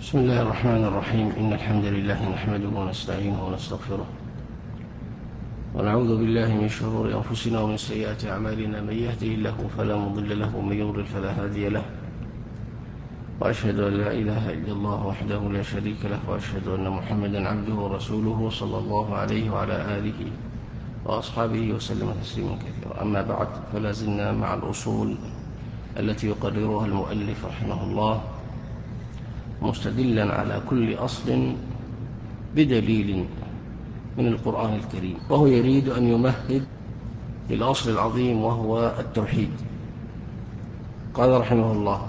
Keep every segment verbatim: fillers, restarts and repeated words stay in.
بسم الله الرحمن الرحيم. إن الحمد لله نحمده ونستعينه ونستغفره ونعوذ بالله من شرور أنفسنا ومن سيئات أعمالنا. من يهده الله فلا مضل له ومن يضلل فلا هادي له، وأشهد أن لا إله إلا الله وحده لا شريك له، وأشهد أن محمدا عبده ورسوله صلى الله عليه وعلى آله وأصحابه وسلم تسليما كثيرا. أما بعد، فلا زلنا مع الأصول التي يقررها المؤلف رحمه الله، مستدلا على كل أصل بدليل من القرآن الكريم، وهو يريد أن يمهد للأصل العظيم وهو التوحيد. قال رحمه الله: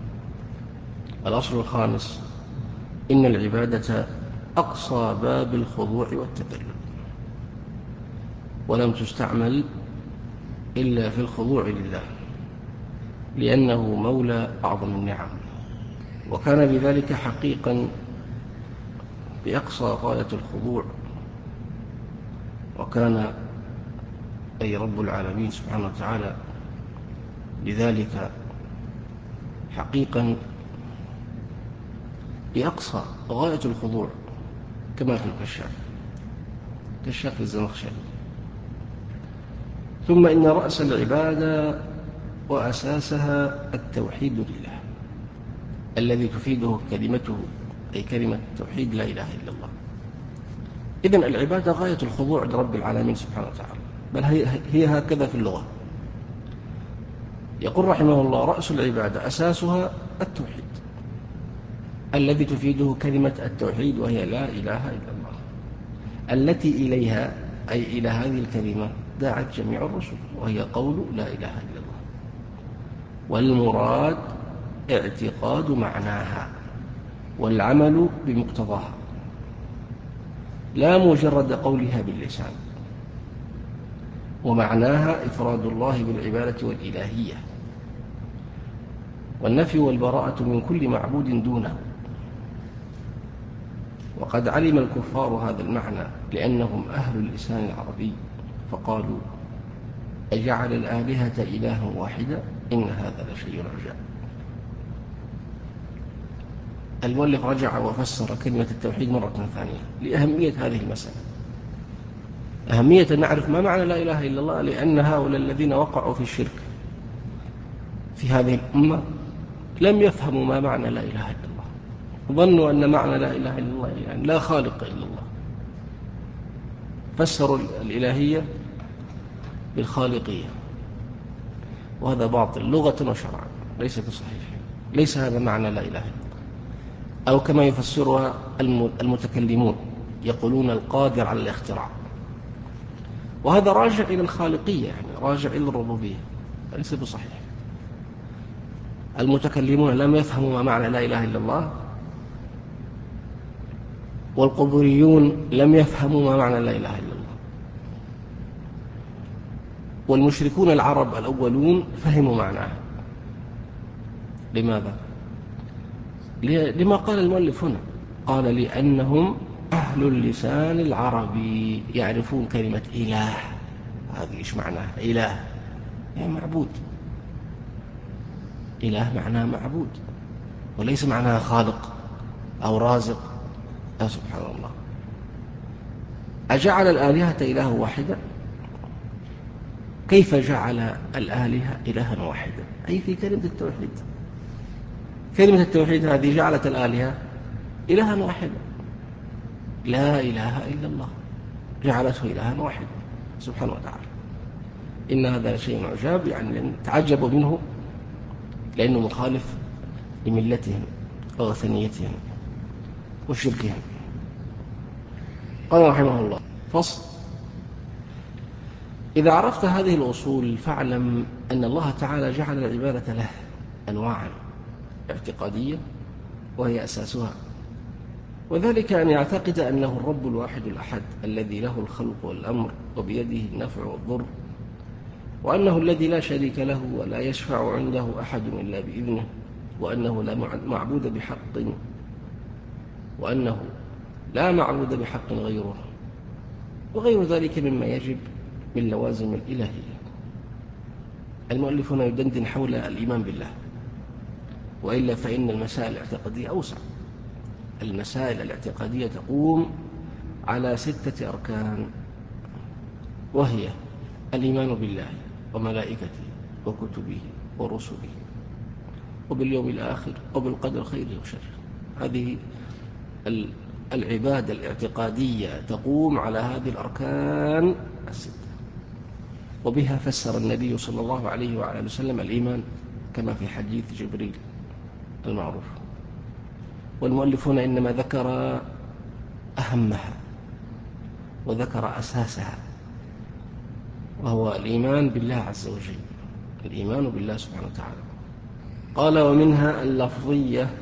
الأصل الخامس: إن العبادة أقصى باب الخضوع والتذلل، ولم تستعمل إلا في الخضوع لله، لأنه مولى أعظم النعم، وكان بذلك حقيقا بأقصى غاية الخضوع. وكان أي رب العالمين سبحانه وتعالى لذلك حقيقا بأقصى غاية الخضوع، كما في الكشاف كشاف الزمخشري. ثم إن رأس العبادة وأساسها التوحيد لله، الذي تفيده كلمته، أي كلمة التوحيد لا إله إلا الله. إذن العبادة غاية الخضوع لرب العالمين سبحانه وتعالى، بل هي هكذا في اللغة. يقول رحمه الله: رأس العبادة أساسها التوحيد، الذي تفيده كلمة التوحيد، وهي لا إله إلا الله، التي إليها أي إلى هذه الكلمة دعت جميع الرسل، وهي قول لا إله إلا الله. والمراد اعتقاد معناها والعمل بمقتضاها، لا مجرد قولها باللسان. ومعناها إفراد الله بالعبادة والإلهية، والنفي والبراءة من كل معبود دونه. وقد علم الكفار هذا المعنى، لأنهم أهل اللسان العربي، فقالوا: أجعل الآلهة إلها واحدا إن هذا لشيء عجاب. المؤلف رجع وفسر كلمة التوحيد مرة ثانية لأهمية هذه المسألة، أهمية أن نعرف ما معنى لا إله إلا الله، لأن هؤلاء الذين وقعوا في الشرك في هذه الأمة لم يفهموا ما معنى لا إله إلا الله، ظنوا أن معنى لا إله إلا الله يعني لا خالق إلا الله، فسروا الإلهية بالخالقية، وهذا باطل لغة وشرعا، ليس بصحيح. ليس هذا معنى لا إله إلا الله، أو كما يفسرها المتكلمون يقولون القادر على الاختراع، وهذا راجع إلى الخالقية، يعني راجع إلى الربوبية، ليس بصحيح. المتكلمون لم يفهموا ما معنى لا إله إلا الله، والقبوريون لم يفهموا ما معنى لا إله إلا الله، والمشركون العرب الأولون فهموا معناها. لماذا؟ لما قال المؤلف هنا، قال: لأنهم أهل اللسان العربي، يعرفون كلمة إله. هذه إيش معناها؟ إله يعني معبود، إله معناها معبود، وليس معناها خالق أو رازق. يا سبحان الله، أجعل الآلهة إله واحدة؟ كيف جعل الآلهة إلها واحدة؟ أي في كلمة التوحيد. كلمة التوحيد هذه جعلت الآلهة إلها واحدة، لا إله إلا الله جعلته إلها واحدا سبحانه وتعالى. إن هذا شيء عجاب، يعني تعجبوا منه لأنه مخالف لملتهم ووثنيتهم وشركهم. قال رحمه الله: فصل: إذا عرفت هذه الأصول فاعلم أن الله تعالى جعل العبادة له أنواعا اعتقادية، وهي أساسها، وذلك أن يعتقد أنه الرب الواحد الأحد الذي له الخلق والأمر وبيده النفع والضر، وأنه الذي لا شريك له ولا يشفع عنده أحد إلا بإذنه، وأنه لا معبود بحق وأنه لا معبود بحق غيره، وغير ذلك مما يجب من لوازم الإلهية. المؤلف هنا يدندن حول الإيمان بالله، وإلا فإن المسائل الاعتقادية أوسع، المسائل الاعتقادية تقوم على ستة أركان، وهي الإيمان بالله وملائكته وكتبه ورسله وباليوم الآخر وبالقدر خيره وشره. هذه العبادة الاعتقادية تقوم على هذه الأركان الستة، وبها فسر النبي صلى الله عليه وعلى وسلم الإيمان كما في حديث جبريل المعروف. والمؤلفون إنما ذكر أهمها وذكر أساسها، وهو الإيمان بالله عز وجل، الإيمان بالله سبحانه وتعالى. قال: ومنها اللفظية،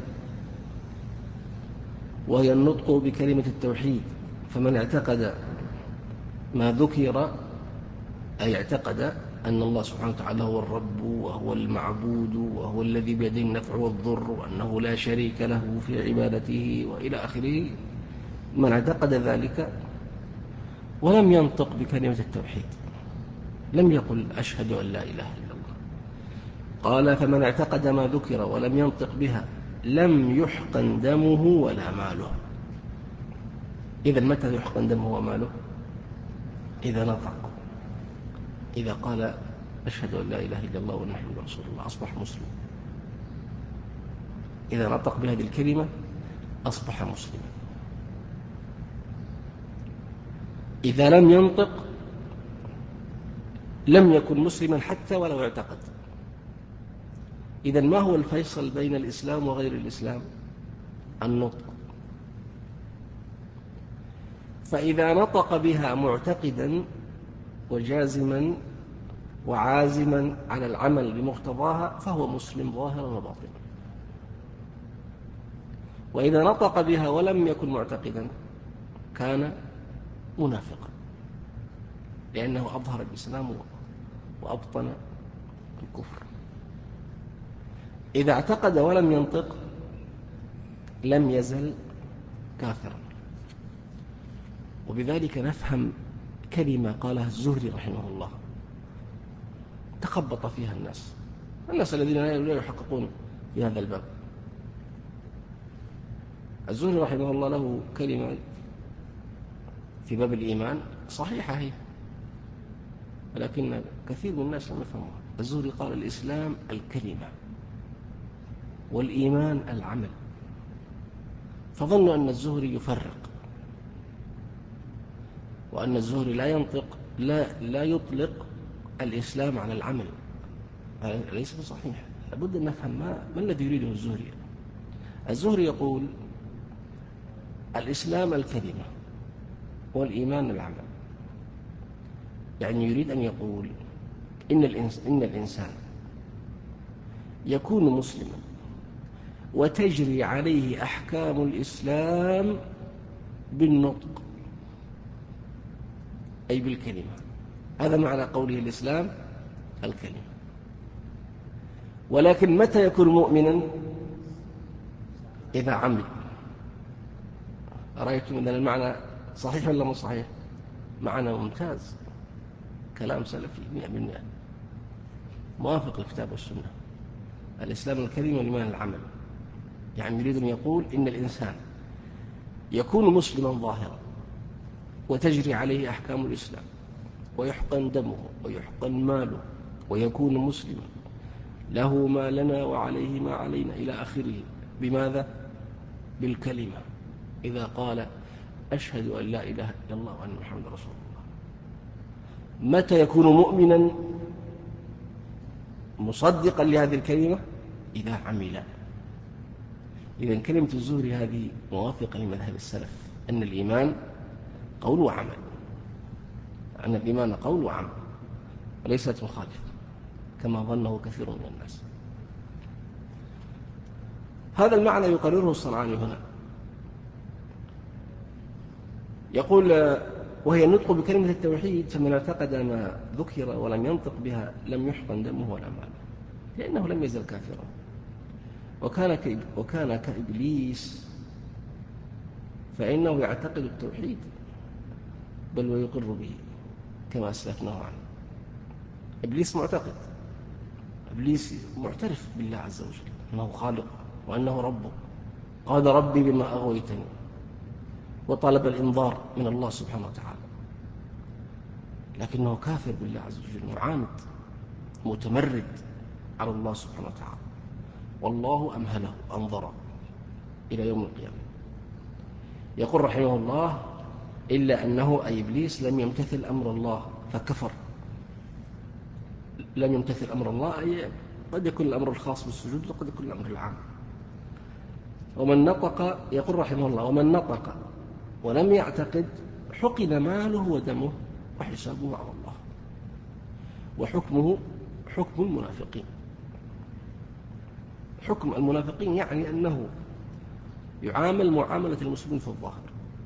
وهي النطق بكلمة التوحيد. فمن اعتقد ما ذكر، أي اعتقد أن الله سبحانه وتعالى هو الرب وهو المعبود وهو الذي بيده النفع والضر وأنه لا شريك له في عبادته وإلى آخره، من اعتقد ذلك ولم ينطق بكلمة التوحيد، لم يقل أشهد أن لا إله إلا الله. قال: فمن اعتقد ما ذكر ولم ينطق بها لم يحقن دمه ولا ماله. إذن متى يحقن دمه وماله؟ إذا نطق، إذا قال أشهد أن لا إله إلا الله وأن محمدا رسول الله أصبح مسلم. إذا نطق بهذه الكلمة أصبح مسلما. إذا لم ينطق لم يكن مسلما حتى ولو اعتقد. إذن ما هو الفيصل بين الإسلام وغير الإسلام؟ النطق. فإذا نطق بها معتقدا وجازما وعازما على العمل بمقتضاها فهو مسلم ظاهرا وباطنا. وإذا نطق بها ولم يكن معتقدا كان منافقا، لأنه أظهر الإسلام وأبطن الكفر. إذا اعتقد ولم ينطق لم يزل كافرا. وبذلك نفهم كلمة قالها الزهري رحمه الله تخبط فيها الناس الناس الذين لا يحققون في هذا الباب. الزهري رحمه الله له كلمة في باب الإيمان صحيحة هي، ولكن كثير من الناس لم يفهموها. الزهري قال: الإسلام الكلمة والإيمان العمل. فظنوا أن الزهري يفرق، وأن الزهري لا ينطق لا, لا يطلق الإسلام على العمل. هذا ليس بصحيح. لابد أن نفهم ما, ما الذي يريده الزهري. الزهري يقول: الإسلام الكلمة والإيمان العمل. يعني يريد أن يقول إن, الإنس إن الإنسان يكون مسلما وتجري عليه أحكام الإسلام بالنطق، أي بالكلمة. هذا معنى قوله الإسلام الكلمة. ولكن متى يكون مؤمنا؟ إذا عمل. رأيتم أن المعنى صحيح ولا مو صحيح؟ معنى ممتاز، كلام سلفي مئة بالمئة موافق للكتاب والسنة. الإسلام الكلمة والإيمان العمل. يعني يريد أن يقول إن الإنسان يكون مسلما ظاهرا وتجري عليه أحكام الإسلام ويحقن دمه ويحقن ماله ويكون مسلما له ما لنا وعليه ما علينا إلى آخره. بماذا؟ بالكلمة. إذا قال أشهد أن لا إله إلا الله وأن محمدا رسول الله. متى يكون مؤمنا مصدقا لهذه الكلمة؟ إذا عمل. إذن كلمة الزهري هذه موافقة لمذهب السلف أن الإيمان قول وعمل، أن الإيمان قول وعمل وليست مخالفة كما ظنه كثير من الناس. هذا المعنى يقرره الصنعاني هنا، يقول: وهي النطق بكلمة التوحيد. فمن اعتقد ما ذكر ولم ينطق بها لم يحقن دمه ولا ماله، لأنه لم يزل كافرا. وكان وكان كإبليس، فإنه يعتقد التوحيد بل ويقر به كما أسلفناه عنه. إبليس معتقد، إبليس معترف بالله عز وجل أنه خالق وأنه ربه قال ربي بما أغويتني، وطلب الإنذار من الله سبحانه وتعالى، لكنه كافر بالله عز وجل، معاند متمرد على الله سبحانه وتعالى، والله أمهله أنظره إلى يوم القيامة. يقول رحمه الله: إلا أنه أي إبليس لم يمتثل أمر الله فكفر. لم يمتثل أمر الله أي قد يكون الأمر الخاص بالسجود وقد يكون الأمر العام. ومن نطق، يقول رحمه الله: ومن نطق ولم يعتقد حقن ماله ودمه وحسابه على الله، وحكمه حكم المنافقين. حكم المنافقين يعني أنه يعامل معاملة المسلمين في الظاهر،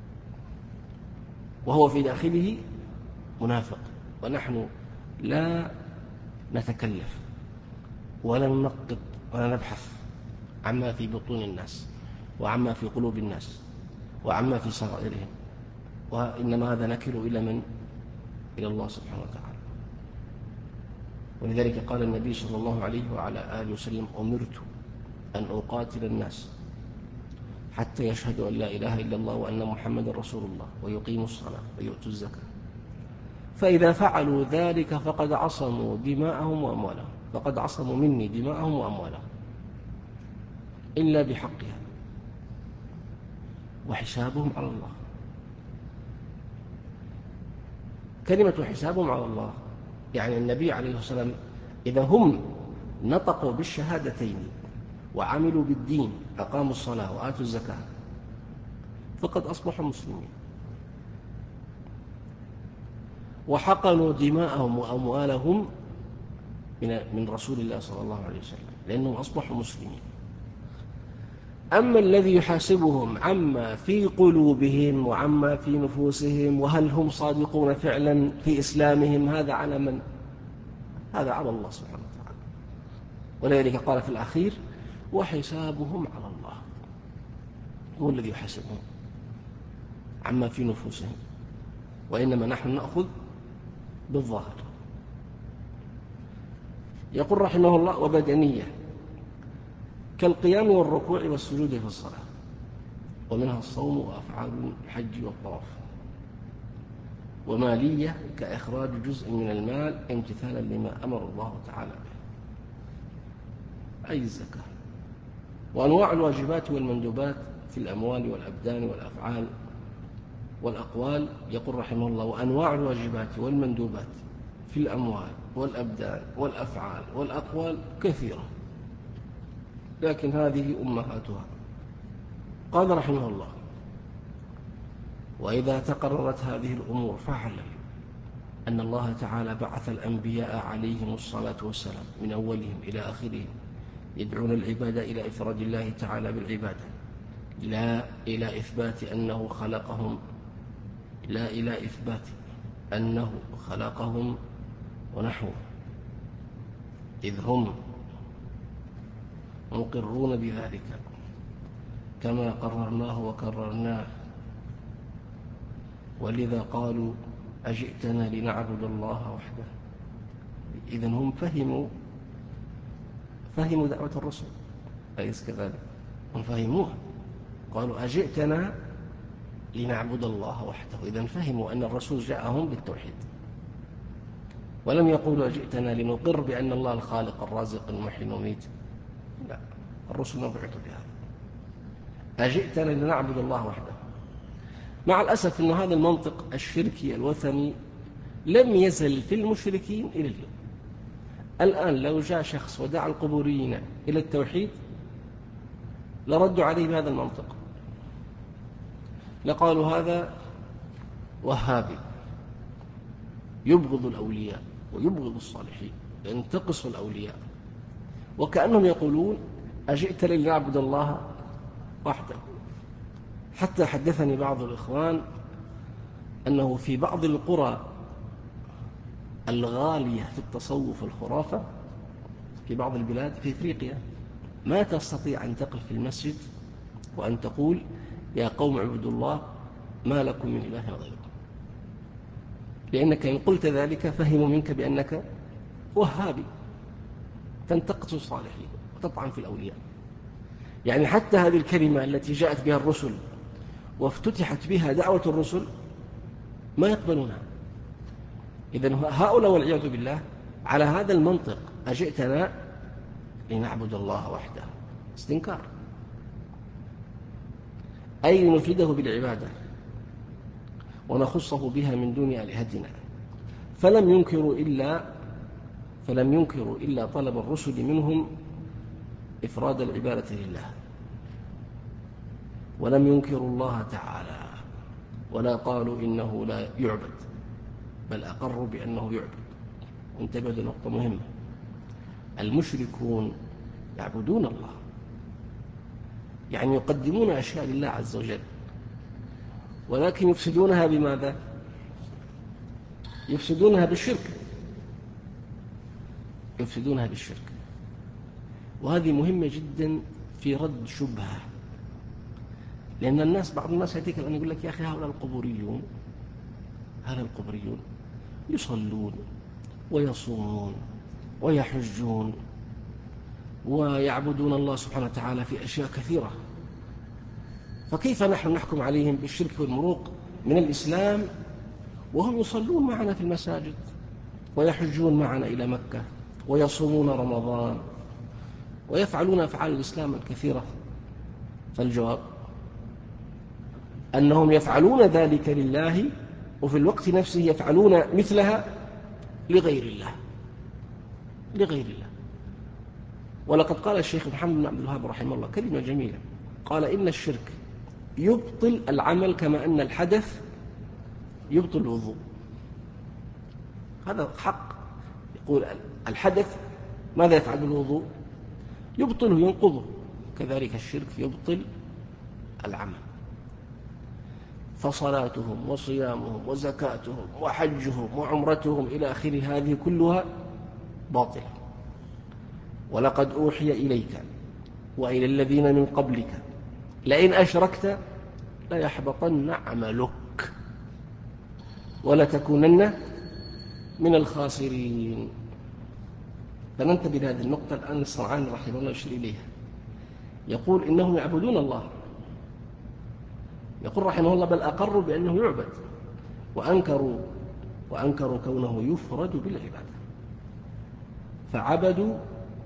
وهو في داخله منافق. ونحن لا نتكلف ولا ننقب ولا نبحث عما في بطون الناس وعما في قلوب الناس وعما في سرائرهم، وإنما هذا نكل إلى من؟ إلى الله سبحانه وتعالى. ولذلك قال النبي صلى الله عليه وعلى آله وسلم: أمرت أن أقاتل الناس حتى يشهدوا أن لا إله إلا الله وأن محمد رسول الله ويقيموا الصلاة ويؤتوا الزكاة، فإذا فعلوا ذلك فقد عصموا دماءهم وأموالهم فقد عصموا مني دماءهم وأموالهم إلا بحقها وحسابهم على الله. كلمة حسابهم على الله يعني النبي عليه الصلاة والسلام إذا هم نطقوا بالشهادتين وعملوا بالدين، أقاموا الصلاة وآتوا الزكاة، فقد أصبحوا مسلمين، وحقنوا دماءهم وأموالهم من رسول الله صلى الله عليه وسلم، لأنهم أصبحوا مسلمين. أما الذي يحاسبهم عما في قلوبهم وعما في نفوسهم وهل هم صادقون فعلا في إسلامهم، هذا على من؟ هذا على الله سبحانه وتعالى. ولذلك قال في الأخير: وحسابهم على الله. هو الذي يحاسبهم عما في نفوسهم، وإنما نحن نأخذ بالظاهر. يقول رحمه الله: وبدنية كالقيام والركوع والسجود في الصلاة، ومنها الصوم وأفعال الحج والطواف. ومالية كإخراج جزء من المال امتثالا لما أمر الله تعالى به، أي الزكاة. وأنواع الواجبات والمندوبات في الأموال والأبدان والأفعال والأقوال. يقول رحمه الله: وأنواع الواجبات والمندوبات في الأموال والأبدان والأفعال والأقوال كثيرة، لكن هذه أمهاتها. قال رحمه الله: وإذا تقررت هذه الأمور فاعلم أن الله تعالى بعث الأنبياء عليهم الصلاة والسلام من أولهم إلى آخرهم يدعون العباد إلى إفراد الله تعالى بالعبادة، لا إلى إثبات أنه خلقهم لا إلى إثبات أنه خلقهم ونحوه، إذ هم مقرون بذلك كما قررناه وكررناه. ولذا قالوا: أجئتنا لنعبد الله وحده. إذن هم فهموا فهموا دعوة الرسل، أليس كذلك؟ هم فهموها، قالوا: أجئتنا لنعبد الله وحده. إذن فهموا أن الرسول جاءهم بالتوحيد، ولم يقولوا: أجئتنا لنقر بأن الله الخالق الرازق المحيي المميت. لا، الرسل ما بعثوا بهذا. أجئتنا لنعبد الله وحده. مع الأسف أن هذا المنطق الشركي الوثني لم يزل في المشركين إلى اليوم. الآن لو جاء شخص ودعا القبوريين إلى التوحيد لردوا عليه بهذا المنطق، لقالوا: هذا وهابي يبغض الأولياء ويبغض الصالحين، ينتقص الأولياء، وكأنهم يقولون: أجئت لنعبد الله وحده. حتى حدثني بعض الإخوان أنه في بعض القرى الغالية في التصوف والخرافة في بعض البلاد في إفريقيا ما تستطيع أن تقف في المسجد وأن تقول: يا قوم اعبدوا الله ما لكم من إله غيره، لأنك إن قلت ذلك فهموا منك بأنك وهابي تنتقص الصالحين وتطعن في الأولياء. يعني حتى هذه الكلمة التي جاءت بها الرسل وافتتحت بها دعوة الرسل ما يقبلونها. إذن هؤلاء والعياذ بالله على هذا المنطق أجئتنا لنعبد الله وحده، استنكار، أي نفرده بالعبادة ونخصه بها من دون آلهتنا. فلم ينكروا إلا فلم ينكروا إلا طلب الرسل منهم إفراد العبادة لله، ولم ينكروا الله تعالى ولا قالوا إنه لا يعبد، بل أقروا بأنه يعبد. انتبه لنقطة مهمة، المشركون يعبدون الله، يعني يقدمون أشياء لله عز وجل، ولكن يفسدونها بماذا؟ يفسدونها بالشرك، يفسدونها بالشرك. وهذه مهمة جدا في رد شبهة، لأن الناس بعض الناس يأتيك الآن يقول لك يا أخي هؤلاء القبوريون هؤلاء القبوريون يصلون ويصومون ويحجون ويعبدون الله سبحانه وتعالى في أشياء كثيرة، فكيف نحن نحكم عليهم بالشرك والمروق من الإسلام وهم يصلون معنا في المساجد ويحجون معنا إلى مكة ويصومون رمضان ويفعلون أفعال الإسلام الكثيرة؟ فالجواب أنهم يفعلون ذلك لله، وفي الوقت نفسه يفعلون مثلها لغير الله لغير الله. ولقد قال الشيخ محمد بن عبد الوهاب رحمه الله كلمة جميلة، قال إن الشرك يبطل العمل كما أن الحدث يبطل الوضوء. هذا حق، يقول الحدث ماذا يفعل بالوضوء؟ يبطله ينقضه، كذلك الشرك يبطل العمل. فصلاتهم وصيامهم وزكاتهم وحجهم وعمرتهم إلى آخر هذه كلها باطلة. ولقد أوحي إليك وإلى الذين من قبلك لئن أشركت ليحبطن عملك ولتكونن من الخاسرين. فننتبه لهذه النقطة الآن. الصنعاني رحمه الله يشير إليها، يقول إنهم يعبدون الله، يقول رحمه الله بل أقروا بأنه يعبد، وأنكروا وأنكروا كونه يفرد بالعبادة، فعبدوا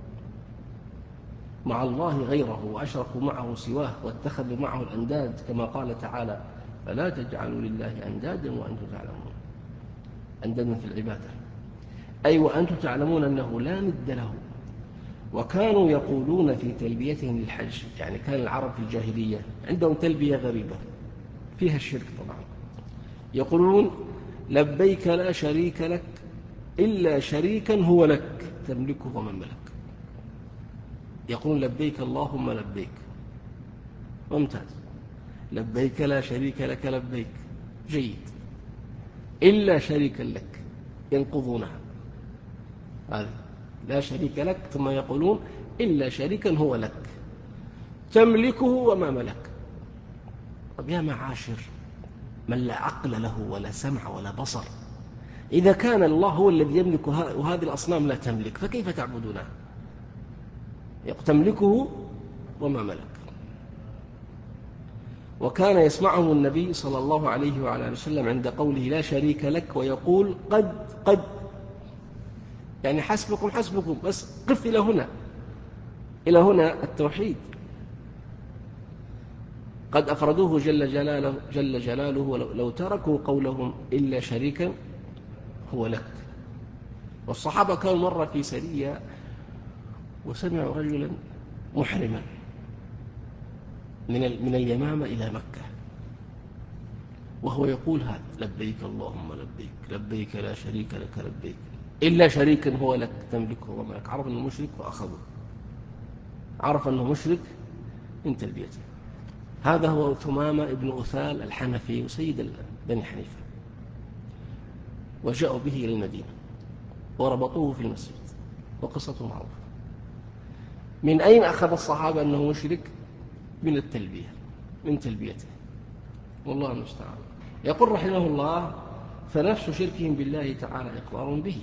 مع الله غيره وأشركوا معه سواه واتخذوا معه الأنداد، كما قال تعالى فلا تجعلوا لله أندادا وأنتم تعلمون. أندادا في العبادة، أي وأنتم تعلمون أنه لا ند له. وكانوا يقولون في تلبيتهم للحج، يعني كان العرب في الجاهلية عندهم تلبية غريبة فيها الشرك طبعا، يقولون لبيك لا شريك لك إلا شريكا هو لك تملكه ومن ملك. يقول لبيك اللهم لبيك، ممتاز، لبيك لا شريك لك لبيك، جيد، إلا شريكا لك، ينقضونها هذا لا شريك لك، ثم يقولون إلا شريكا هو لك تملكه وما ملك. طب يا معاشر من لا عقل له ولا سمع ولا بصر، إذا كان الله هو الذي يملك وهذه الأصنام لا تملك فكيف تعبدونها؟ تملكه وما ملك. وكان يسمعه النبي صلى الله عليه وعلى وسلم عند قوله لا شريك لك ويقول قد قد، يعني حسبكم حسبكم، بس قف إلى هنا، إلى هنا التوحيد. قد أفردوه جل جلاله, جل جلاله ولو تركوا قولهم إلا شريكا هو لك. والصحابة كانوا مرة في سرية وسمعوا رجلا محرما من من اليمامة إلى مكة وهو يقول هذا لبيك اللهم لبيك لبيك لا شريك لك لبيك إلا شريكا هو لك تملكه وملك. عرف أنه مشرك فأخذه، عرف أنه مشرك من تلبيته. هذا هو ثمامة ابن أثال الحنفي سيد بني حنيفة، وجاءوا به إلى المدينة وربطوه في المسجد، وقصته معروفة. من أين أخذ الصحابة أنه مشرك؟ من التلبية، من تلبيته، والله المستعان. يقول رحمه الله فنفس شركهم بالله تعالى إقرار به.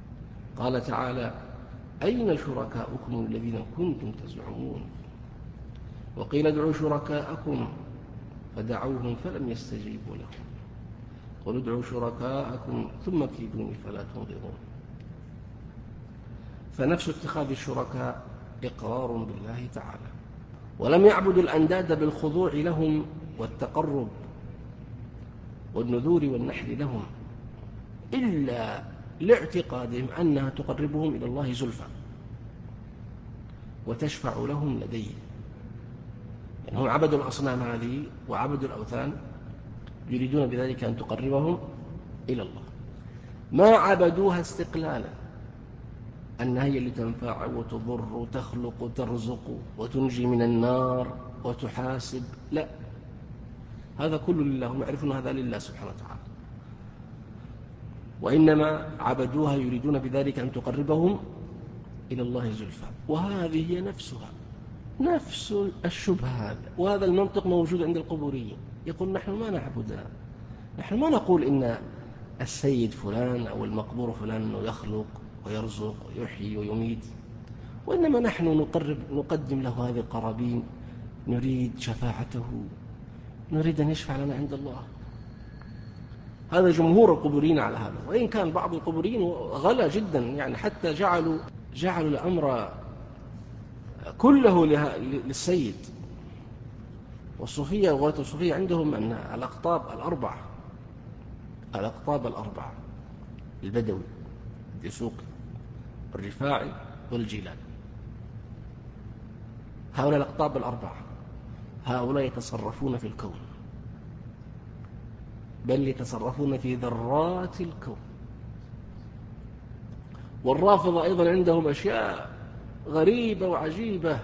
قال تعالى أين شركاؤكم الذين كنتم تزعمون؟ وقيل ادعوا شركاءكم فدعوهم فلم يستجيبوا لهم قل ادعوا شركاءكم ثم كيدوني فلا تنظرون. فنفس اتخاذ الشركاء إقرار بالله تعالى، ولم يعبدوا الأنداد بالخضوع لهم والتقرب والنذور والنحر لهم إلا لاعتقادهم أنها تقربهم إلى الله زلفى وتشفع لهم لديه. يعني هم عبدوا الأصنام هذه وعبدوا الأوثان يريدون بذلك أن تقربهم إلى الله، ما عبدوها استقلالا أنها هي اللي تنفع وتضر وتخلق وترزق وتنجي من النار وتحاسب، لا، هذا كله لله، هم يعرفون هذا لله سبحانه وتعالى، وإنما عبدوها يريدون بذلك أن تقربهم إلى الله زلفى. وهذه هي نفسها نفس الشبهة هذا، وهذا المنطق موجود عند القبوريين. يقول نحن ما نعبد، نحن ما نقول إن السيد فلان أو المقبور فلان أنه يخلق ويرزق ويحيي ويميت، وإنما نحن نقرب نقدم له هذه القرابين، نريد شفاعته، نريد أن يشفع لنا عند الله. هذا جمهور القبوريين على هذا، وإن كان بعض القبوريين غلا جدا، يعني حتى جعلوا جعلوا الأمر كله للسيد. والصوفية وغلاة الصوفية عندهم أن الأقطاب الأربعة الأقطاب الأربعة البدوي، الدسوقي، الرفاعي، والجيلاني، هؤلاء الأقطاب الأربعة هؤلاء يتصرفون في الكون، بل يتصرفون في ذرات الكون. والرافضة أيضا عندهم أشياء غريبة وعجيبة،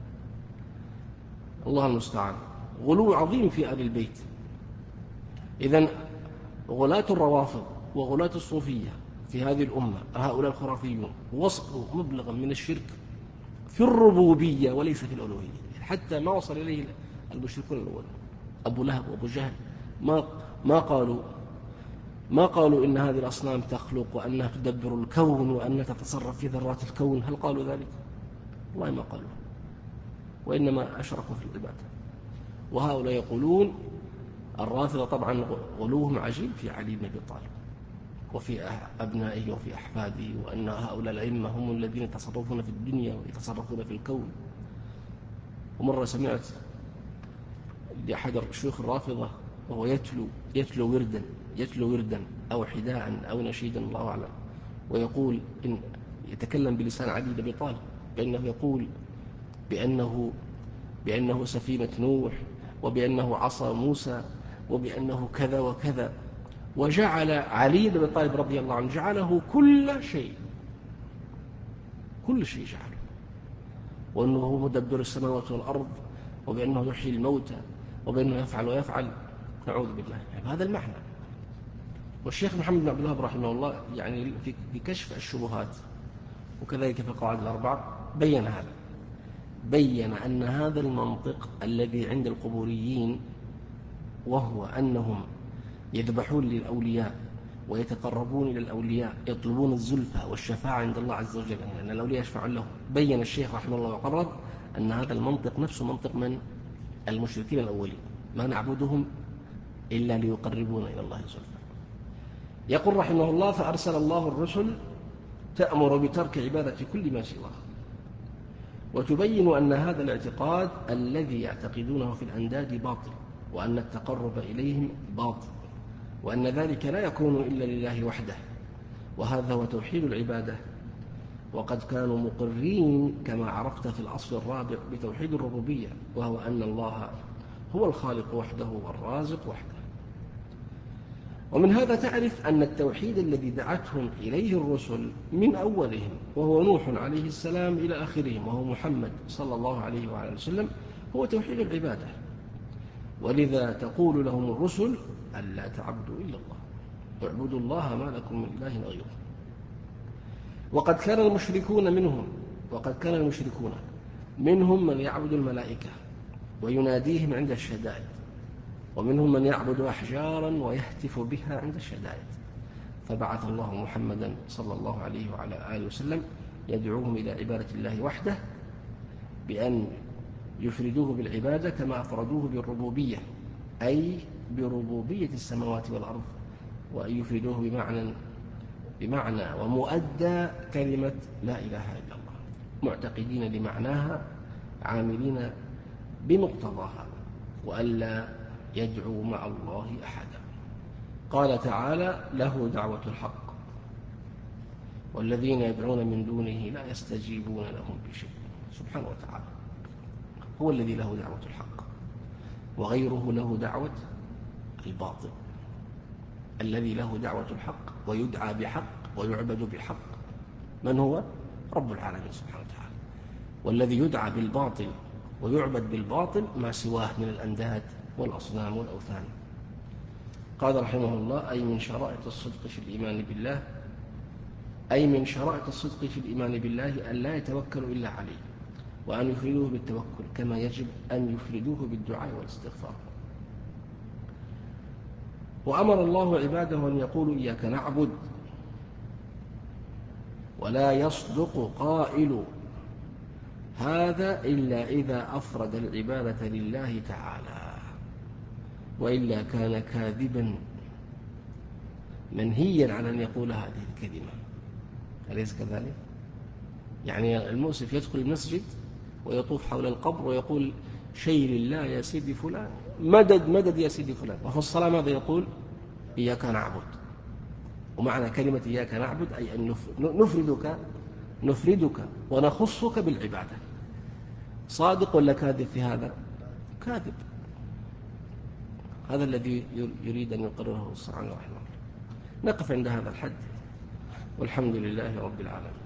الله المستعان، غلو عظيم في آل البيت. إذن غلاة الروافض وغلاة الصوفية في هذه الأمة هؤلاء الخرافيون وصلوا مبلغا من الشرك في الربوبية وليس في الألوهية، حتى ما وصل إليه المشركون الأول أبو لهب وأبو جهل، ما ما قالوا ما قالوا إن هذه الأصنام تخلق وأنها تدبر الكون وأنها تتصرف في ذرات الكون. هل قالوا ذلك؟ والله ما قالوا، وإنما أشركوا في العبادة. وهؤلاء يقولون، الرافضة طبعا غلوهم عجيب في علي بن أبي طالب وفي أبنائه وفي أحفاده، وأن هؤلاء الأئمة هم الذين يتصرفون في الدنيا ويتصرفون في الكون. ومرة سمعت لأحد شيوخ الرافضة وهو يتلو يتلو وردا يتلو وردا أو حداء أو نشيدا الله أعلم، ويقول إن يتكلم بلسان علي بن أبي طالب بأنه يقول بأنه بأنه سفينة نوح، وبأنه عصا موسى، وبأنه كذا وكذا، وجعل علي بن أبي طالب رضي الله عنه جعله كل شيء كل شيء جعله، وأنه هو مدبر السماوات والأرض، وبأنه يحيي الموتى، وبأنه يفعل ويفعل. نعوذ بالله، يعني هذا المعنى. والشيخ محمد بن عبد الوهاب رحمه الله يعني في كشف الشبهات وكذلك في القواعد الأربعة بين هذا، بين أن هذا المنطق الذي عند القبوريين، وهو أنهم يذبحون للأولياء ويتقربون إلى الأولياء يطلبون الزلفى والشفاعة عند الله عز وجل، أن الأولياء يشفعون لهم. بين الشيخ رحمه الله وقرر أن هذا المنطق نفسه منطق من المشركين الأولين، ما نعبدهم إلا ليقربون إلى الله زلفى. يقول رحمه الله: فأرسل الله الرسل تأمر بترك عبادة كل ما سواه، وتبين أن هذا الاعتقاد الذي يعتقدونه في الأنداد باطل، وأن التقرب إليهم باطل، وأن ذلك لا يكون إلا لله وحده، وهذا هو توحيد العبادة. وقد كانوا مقرين كما عرفت في الأصل الرابع بتوحيد الربوبية، وهو أن الله هو الخالق وحده والرازق وحده. ومن هذا تعرف أن التوحيد الذي دعتهم إليه الرسل من أولهم، وهو نوح عليه السلام إلى آخرهم، وهو محمد صلى الله عليه وعلى وسلم، هو توحيد العبادة. ولذا تقول لهم الرسل: ألا تعبدوا إلا الله، اعبدوا الله ما لكم من إله غيره. وقد كان المشركون منهم وقد كان المشركون منهم من يعبد الملائكة ويناديهم عند الشدائد، ومنهم من يعبد أحجارا ويهتف بها عند الشدائد. فبعث الله محمدا صلى الله عليه وعلى آله وسلم يدعوهم إلى عبادة الله وحده، بأن يفردوه بالعبادة كما أفردوه بالربوبية، أي بربوبية السماوات والأرض، وأن يفردوه بمعنى بمعنى ومؤدى كلمة لا إله إلا الله، معتقدين لمعناها عاملين بمقتضاها، وألا يدعوا مع الله أحدا. قال تعالى: له دعوة الحق والذين يدعون من دونه لا يستجيبون لهم بشيء. سبحانه وتعالى هو الذي له دعوة الحق، وغيره له دعوة الباطل. الذي له دعوة الحق ويدعى بحق ويعبد بحق من هو؟ رب العالمين سبحانه وتعالى. والذي يدعى بالباطل ويعبد بالباطل ما سواه من الأنداد والأصنام والأوثان. قال رحمه الله: أي من شرائط الصدق في الإيمان بالله أي من شرائط الصدق في الإيمان بالله أن لا يتوكلوا إلا عليه، وأن يفردوه بالتوكل كما يجب أن يفردوه بالدعاء والاستغفار. وأمر الله عباده أن يقولوا إياك نعبد، ولا يصدق قائل هذا إلا إذا أفرد العبادة لله تعالى، وإلا كان كاذبا منهيا عن أن يقول هذه الكلمة. أليس كذلك؟ يعني المؤسف يدخل المسجد ويطوف حول القبر ويقول شيء لله يا سيدي فلان، مدد مدد يا سيدي فلان، وفي الصلاة ماذا يقول؟ إياك نعبد. ومعنى كلمة إياك نعبد أي أن نفردك نفردك ونخصك بالعبادة. صادق ولا كاذب في هذا؟ كاذب. هذا الذي يريد أن يقرره الصحابة رحمه الله. نقف عند هذا الحد، والحمد لله رب العالمين.